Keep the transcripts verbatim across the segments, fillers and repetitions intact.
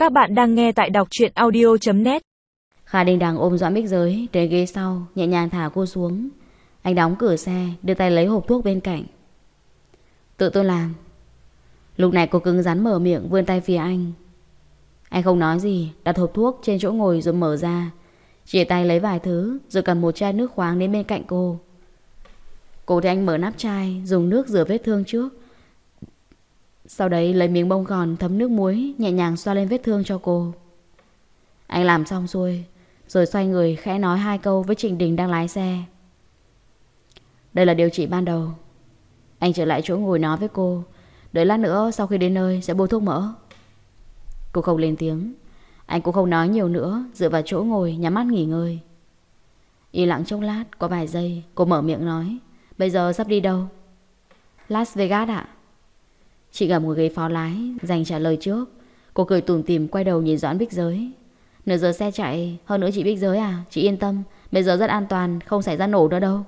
Các bạn đang nghe tại đọc truyện audio chấm net. Kha Đình Đằng ôm Doãn Bích Giới đến ghế sau, nhẹ nhàng thả cô xuống. Anh đóng cửa xe, đưa tay lấy hộp thuốc bên cạnh. Tự tôi làm. Lúc này cô cứng rắn mở miệng, vươn tay phía anh. Anh không nói gì, đặt hộp thuốc trên chỗ ngồi rồi mở ra, chỉ tay lấy vài thứ, rồi cầm một chai nước khoáng đến bên cạnh cô. Cô thấy anh mở nắp chai, dùng nước rửa vết thương trước. Sau đấy lấy miếng bông gòn thấm nước muối, nhẹ nhàng xoa lên vết thương cho cô. Anh làm xong xuôi, rồi xoay người khẽ nói hai câu với Trịnh Đình đang lái xe. Đây là điều trị ban đầu. Anh trở lại chỗ ngồi nói với cô, đợi lát nữa sau khi đến nơi sẽ bôi thuốc mỡ. Cô không lên tiếng. Anh cũng không nói nhiều nữa, dựa vào chỗ ngồi nhắm mắt nghỉ ngơi. Im lặng chốc lát, có vài giây cô mở miệng nói, bây giờ sắp đi đâu? Las Vegas ạ. Chị gầm ngồi ghế phó lái, dành trả lời trước. Cô cười tủm tỉm quay đầu nhìn Doãn Bích Giới. Nửa giờ xe chạy, hơn nữa chị Bích Giới à, chị yên tâm, bây giờ rất an toàn, không xảy ra nổ nữa đâu.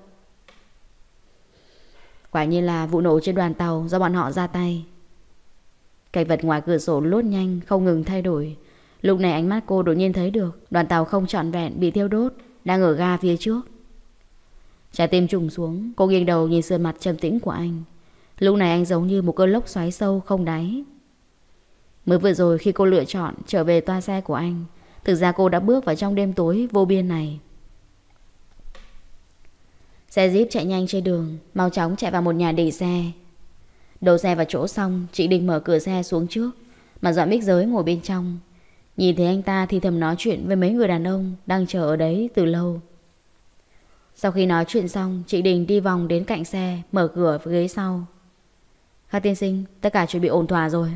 Quả nhiên là vụ nổ trên đoàn tàu do bọn họ ra tay. Cảnh vật ngoài cửa sổ lướt nhanh, không ngừng thay đổi. Lúc này ánh mắt cô đột nhiên thấy được đoàn tàu không trọn vẹn bị thiêu đốt, đang ở ga phía trước. Trái tim trùng xuống, cô nghiêng đầu nhìn sườn mặt trầm tĩnh của anh. Lúc này anh giống như một cơn lốc xoáy sâu không đáy. Mới vừa rồi khi cô lựa chọn trở về toa xe của anh, thực ra cô đã bước vào trong đêm tối vô biên này. Xe Jeep chạy nhanh trên đường, mau chóng chạy vào một nhà để xe. Đậu xe vào chỗ xong, chị Đình mở cửa xe xuống trước, mà Doãn Bích Giới ngồi bên trong. Nhìn thấy anh ta thì thầm nói chuyện với mấy người đàn ông đang chờ ở đấy từ lâu. Sau khi nói chuyện xong, chị Đình đi vòng đến cạnh xe, mở cửa với ghế sau. Kha tiên sinh, tất cả chuẩn bị ổn thỏa rồi.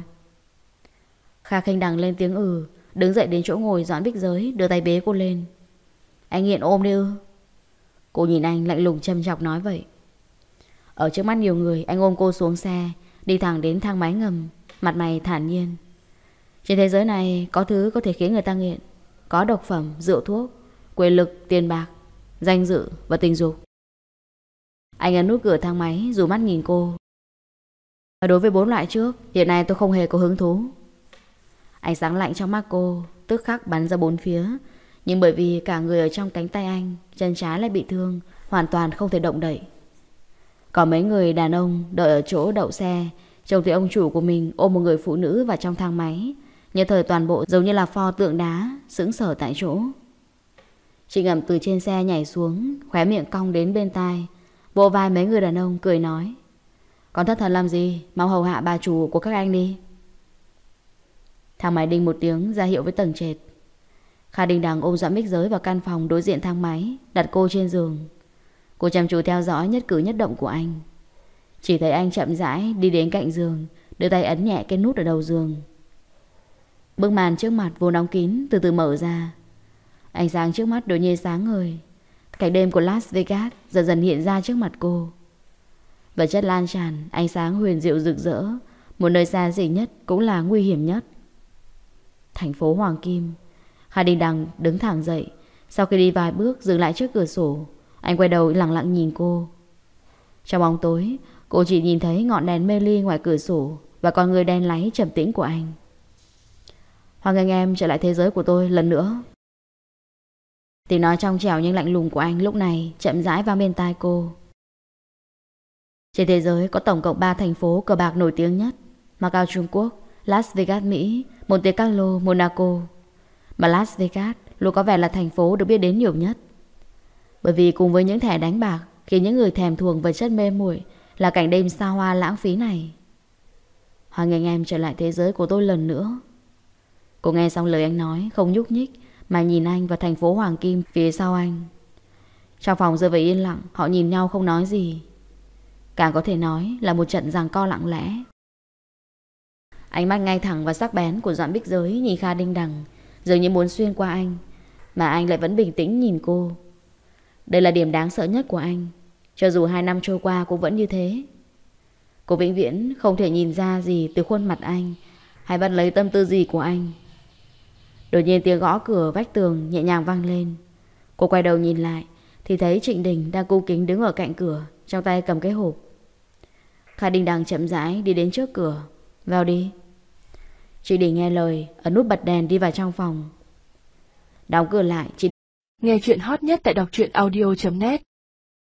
Kha khinh đằng lên tiếng ừ, đứng dậy đến chỗ ngồi Doãn Bích Giới, đưa tay bế cô lên. Anh nghiện ôm đi ư? Cô nhìn anh lạnh lùng châm chọc nói vậy. Ở trước mắt nhiều người, anh ôm cô xuống xe, đi thẳng đến thang máy ngầm, mặt mày thản nhiên. Trên thế giới này có thứ có thể khiến người ta nghiện. Có độc phẩm, rượu thuốc, quyền lực, tiền bạc, danh dự và tình dục. Anh ấn nút cửa thang máy dù mắt nhìn cô. Và đối với bốn loại trước, hiện nay tôi không hề có hứng thú. Ánh sáng lạnh trong mắt cô tức khắc bắn ra bốn phía. Nhưng bởi vì cả người ở trong cánh tay anh, chân trái lại bị thương, hoàn toàn không thể động đậy. Còn mấy người đàn ông đợi ở chỗ đậu xe, trông thấy ông chủ của mình ôm một người phụ nữ vào trong thang máy. Nhất thời toàn bộ giống như là pho tượng đá, sững sờ tại chỗ. Chị Ngậm từ trên xe nhảy xuống, khóe miệng cong đến bên tai, vỗ vai mấy người đàn ông cười nói, còn thất thần làm gì, mau hầu hạ bà chủ của các anh đi. Thang máy đinh một tiếng ra hiệu với tầng trệt. Kha Đình Đằng ôm Doãn Bích Giới vào căn phòng đối diện thang máy, đặt cô trên giường. Cô chăm chú theo dõi nhất cử nhất động của anh. Chỉ thấy anh chậm rãi đi đến cạnh giường, đưa tay ấn nhẹ cái nút ở đầu giường. Bức màn trước mặt vốn đóng kín từ từ mở ra. Ánh sáng trước mắt đột nhiên sáng ngời. Cảnh đêm của Las Vegas dần dần hiện ra trước mặt cô. Vật chất lan tràn, ánh sáng huyền diệu rực rỡ. Một nơi xa xỉ nhất cũng là nguy hiểm nhất. Thành phố Hoàng Kim. Kha Đình Đằng đứng thẳng dậy. Sau khi đi vài bước dừng lại trước cửa sổ, anh quay đầu lặng lặng nhìn cô. Trong bóng tối, cô chỉ nhìn thấy ngọn đèn mê ly ngoài cửa sổ và con người đen láy trầm tĩnh của anh. Hoan nghênh em trở lại thế giới của tôi lần nữa. Tiếng nói trong trẻo nhưng lạnh lùng của anh lúc này chậm rãi vang bên tai cô. Trên thế giới có tổng cộng ba thành phố cờ bạc nổi tiếng nhất: Macau Trung Quốc, Las Vegas Mỹ, Monte Carlo Monaco. Mà Las Vegas luôn có vẻ là thành phố được biết đến nhiều nhất. Bởi vì cùng với những thẻ đánh bạc khiến những người thèm thuồng vật chất mê muội là cảnh đêm xa hoa lãng phí này. Hoan nghênh em trở lại thế giới của tôi lần nữa. Cô nghe xong lời anh nói, không nhúc nhích mà nhìn anh và thành phố Hoàng Kim phía sau anh. Trong phòng rơi vào yên lặng, họ nhìn nhau không nói gì. Càng có thể nói là một trận giằng co lặng lẽ. Ánh mắt ngay thẳng và sắc bén của Doãn Bích Giới nhìn Kha Đình Đằng, dường như muốn xuyên qua anh, mà anh lại vẫn bình tĩnh nhìn cô. Đây là điểm đáng sợ nhất của anh. Cho dù hai năm trôi qua cũng vẫn như thế. Cô vĩnh viễn không thể nhìn ra gì từ khuôn mặt anh, hay bắt lấy tâm tư gì của anh. Đột nhiên tiếng gõ cửa vách tường nhẹ nhàng vang lên. Cô quay đầu nhìn lại thì thấy Trịnh Đình đang cung kính đứng ở cạnh cửa, trong tay cầm cái hộp. Kha Đình Đằng chậm rãi đi đến trước cửa. Vào đi. Chị Đình nghe lời, ấn nút bật đèn đi vào trong phòng. Đóng cửa lại, chị Nghe chuyện hot nhất tại đọc truyện audio chấm net.